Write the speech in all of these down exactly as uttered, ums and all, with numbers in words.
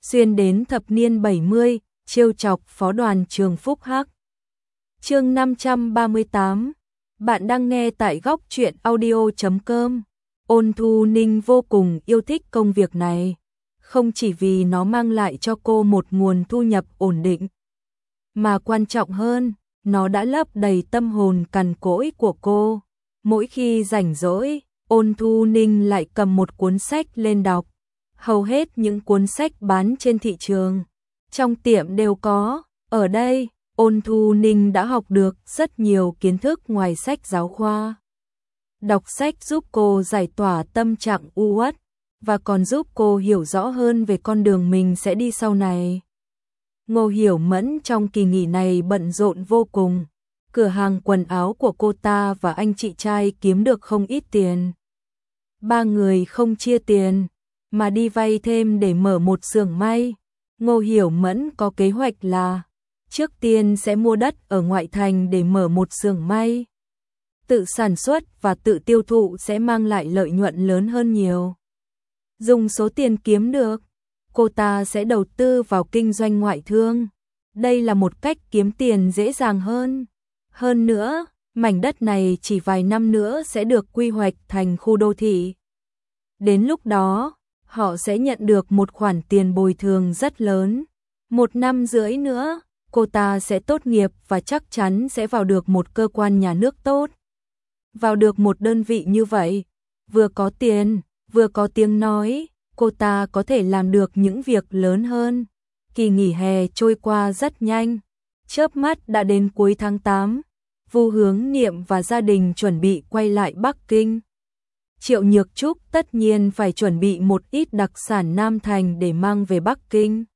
xuyên đến thập niên bảy mươi, trêu chọc phó đoàn trường Phúc Hắc. Chương năm trăm ba mươi tám. Bạn đang nghe tại góc truyện audio chấm com. Ôn Thu Ninh vô cùng yêu thích công việc này, không chỉ vì nó mang lại cho cô một nguồn thu nhập ổn định, mà quan trọng hơn, nó đã lấp đầy tâm hồn cằn cỗi của cô. Mỗi khi rảnh rỗi, Ôn Thu Ninh lại cầm một cuốn sách lên đọc. Hầu hết những cuốn sách bán trên thị trường, trong tiệm đều có. Ở đây, Ôn Thu Ninh đã học được rất nhiều kiến thức ngoài sách giáo khoa. Đọc sách giúp cô giải tỏa tâm trạng u uất, và còn giúp cô hiểu rõ hơn về con đường mình sẽ đi sau này. Ngô Hiểu Mẫn trong kỳ nghỉ này bận rộn vô cùng. Cửa hàng quần áo của cô ta và anh chị trai kiếm được không ít tiền. Ba người không chia tiền, mà đi vay thêm để mở một xưởng may. Ngô Hiểu Mẫn có kế hoạch là trước tiên sẽ mua đất ở ngoại thành để mở một xưởng may. Tự sản xuất và tự tiêu thụ sẽ mang lại lợi nhuận lớn hơn nhiều. Dùng số tiền kiếm được, cô ta sẽ đầu tư vào kinh doanh ngoại thương. Đây là một cách kiếm tiền dễ dàng hơn. Hơn nữa, mảnh đất này chỉ vài năm nữa sẽ được quy hoạch thành khu đô thị. Đến lúc đó, họ sẽ nhận được một khoản tiền bồi thường rất lớn. Một năm rưỡi nữa, cô ta sẽ tốt nghiệp và chắc chắn sẽ vào được một cơ quan nhà nước tốt. Vào được một đơn vị như vậy, vừa có tiền, vừa có tiếng nói, cô ta có thể làm được những việc lớn hơn. Kỳ nghỉ hè trôi qua rất nhanh, chớp mắt đã đến cuối tháng tám. Vu Hướng Niệm và gia đình chuẩn bị quay lại Bắc Kinh. Triệu Nhược Trúc tất nhiên phải chuẩn bị một ít đặc sản Nam Thành để mang về Bắc Kinh.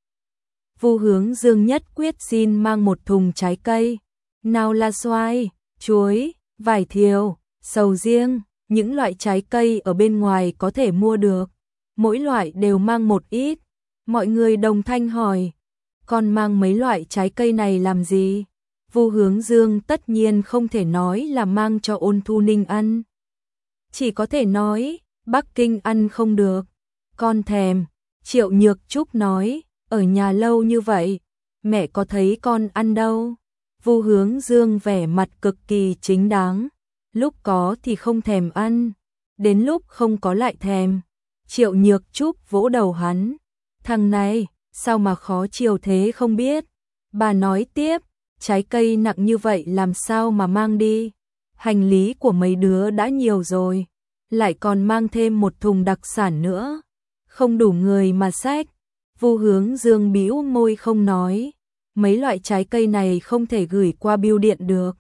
Vu Hướng Dương nhất quyết xin mang một thùng trái cây, nào là xoài, chuối, vải thiều, sầu riêng, những loại trái cây ở bên ngoài có thể mua được. Mỗi loại đều mang một ít. Mọi người đồng thanh hỏi, con mang mấy loại trái cây này làm gì? Vu Hướng Dương tất nhiên không thể nói là mang cho Ôn Thu Ninh ăn. Chỉ có thể nói, Bắc Kinh ăn không được. Con thèm. Triệu Nhược Trúc nói, ở nhà lâu như vậy, mẹ có thấy con ăn đâu. Vu Hướng Dương vẻ mặt cực kỳ chính đáng. Lúc có thì không thèm ăn, đến lúc không có lại thèm. Triệu Nhược Trúc vỗ đầu hắn. Thằng này, sao mà khó chiều thế không biết. Bà nói tiếp, trái cây nặng như vậy làm sao mà mang đi. Hành lý của mấy đứa đã nhiều rồi, lại còn mang thêm một thùng đặc sản nữa. Không đủ người mà xách. Vu Hướng Dương bĩu môi không nói. Mấy loại trái cây này không thể gửi qua bưu điện được,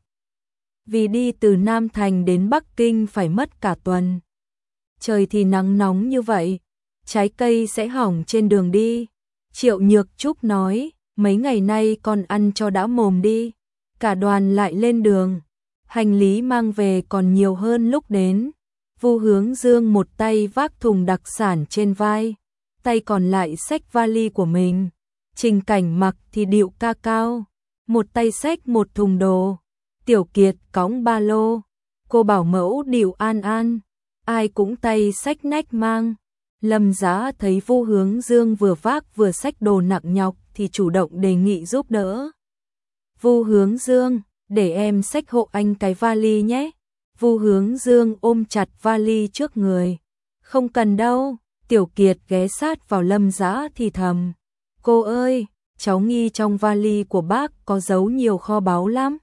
vì đi từ Nam Thành đến Bắc Kinh phải mất cả tuần. Trời thì nắng nóng như vậy, trái cây sẽ hỏng trên đường đi. Triệu Nhược Trúc nói, mấy ngày nay con ăn cho đã mồm đi. Cả đoàn lại lên đường, hành lý mang về còn nhiều hơn lúc đến. Vu Hướng Dương một tay vác thùng đặc sản trên vai, tay còn lại xách vali của mình. Trình Cảnh Mặc thì điệu ca cao, một tay xách một thùng đồ. Tiểu Kiệt cõng ba lô, cô bảo mẫu điệu an an, ai cũng tay xách nách mang. Lâm Giá thấy Vu Hướng Dương vừa vác vừa xách đồ nặng nhọc thì chủ động đề nghị giúp đỡ. Vu Hướng Dương, để em xách hộ anh cái vali nhé. Vu Hướng Dương ôm chặt vali trước người. Không cần đâu. Tiểu Kiệt ghé sát vào Lâm Giá thì thầm. Cô ơi, cháu nghi trong vali của bác có giấu nhiều kho báu lắm.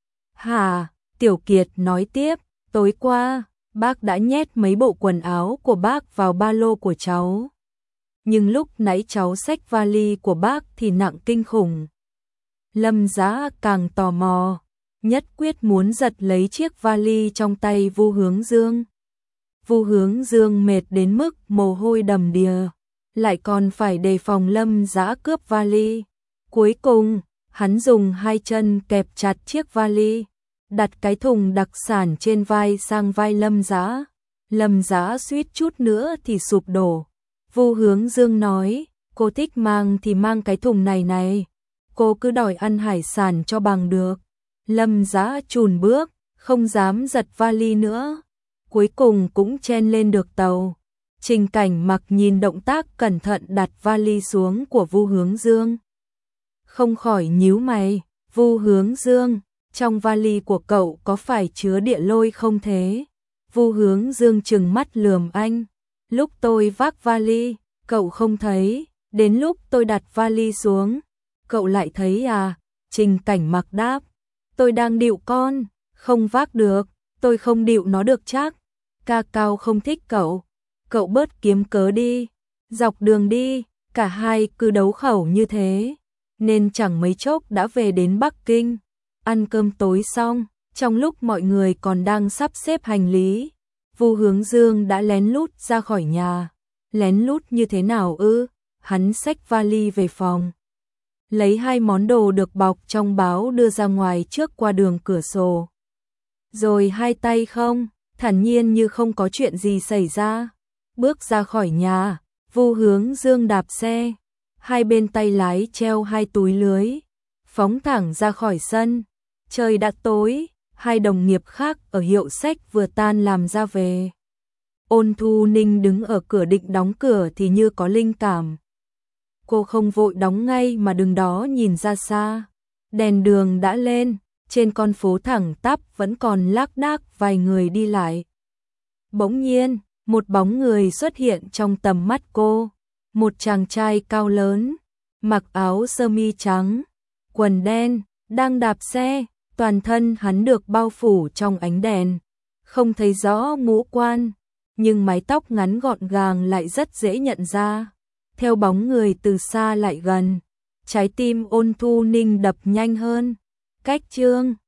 Hả? Tiểu Kiệt nói tiếp, tối qua, bác đã nhét mấy bộ quần áo của bác vào ba lô của cháu. Nhưng lúc nãy cháu xách vali của bác thì nặng kinh khủng. Lâm Giá càng tò mò, nhất quyết muốn giật lấy chiếc vali trong tay Vu Hướng Dương. Vu Hướng Dương mệt đến mức mồ hôi đầm đìa, lại còn phải đề phòng Lâm Giá cướp vali. Cuối cùng, hắn dùng hai chân kẹp chặt chiếc vali, đặt cái thùng đặc sản trên vai sang vai Lâm Giá. Lâm Giá suýt chút nữa thì sụp đổ. Vu Hướng Dương nói, cô thích mang thì mang cái thùng này này, cô cứ đòi ăn hải sản cho bằng được. Lâm Giá chùn bước, không dám giật vali nữa. Cuối cùng cũng chen lên được tàu. Trình Cảnh Mặc nhìn động tác cẩn thận đặt vali xuống của Vu Hướng Dương. Không khỏi nhíu mày, Vu Hướng Dương, trong vali của cậu có phải chứa địa lôi không thế? Vu Hướng Dương trừng mắt lườm anh. Lúc tôi vác vali, cậu không thấy, đến lúc tôi đặt vali xuống, cậu lại thấy à? Trình Cảnh Mặc đáp, tôi đang điệu con, không vác được, tôi không điệu nó được chắc. Ca Cao không thích cậu, cậu bớt kiếm cớ đi. Dọc đường đi, cả hai cứ đấu khẩu như thế, nên chẳng mấy chốc đã về đến Bắc Kinh. Ăn cơm tối xong, trong lúc mọi người còn đang sắp xếp hành lý, Vu Hướng Dương đã lén lút ra khỏi nhà. Lén lút như thế nào ư? Hắn xách vali về phòng, lấy hai món đồ được bọc trong báo đưa ra ngoài trước qua đường cửa sổ. Rồi hai tay không, thản nhiên như không có chuyện gì xảy ra, bước ra khỏi nhà. Vu Hướng Dương đạp xe, hai bên tay lái treo hai túi lưới, phóng thẳng ra khỏi sân. Trời đã tối, hai đồng nghiệp khác ở hiệu sách vừa tan làm ra về. Ôn Thu Ninh đứng ở cửa định đóng cửa thì như có linh cảm. Cô không vội đóng ngay mà đứng đó nhìn ra xa. Đèn đường đã lên, trên con phố thẳng tắp vẫn còn lác đác vài người đi lại. Bỗng nhiên, một bóng người xuất hiện trong tầm mắt cô. Một chàng trai cao lớn, mặc áo sơ mi trắng, quần đen, đang đạp xe, toàn thân hắn được bao phủ trong ánh đèn. Không thấy rõ ngũ quan, nhưng mái tóc ngắn gọn gàng lại rất dễ nhận ra. Theo bóng người từ xa lại gần, trái tim Ôn Thu Ninh đập nhanh hơn. Cách chương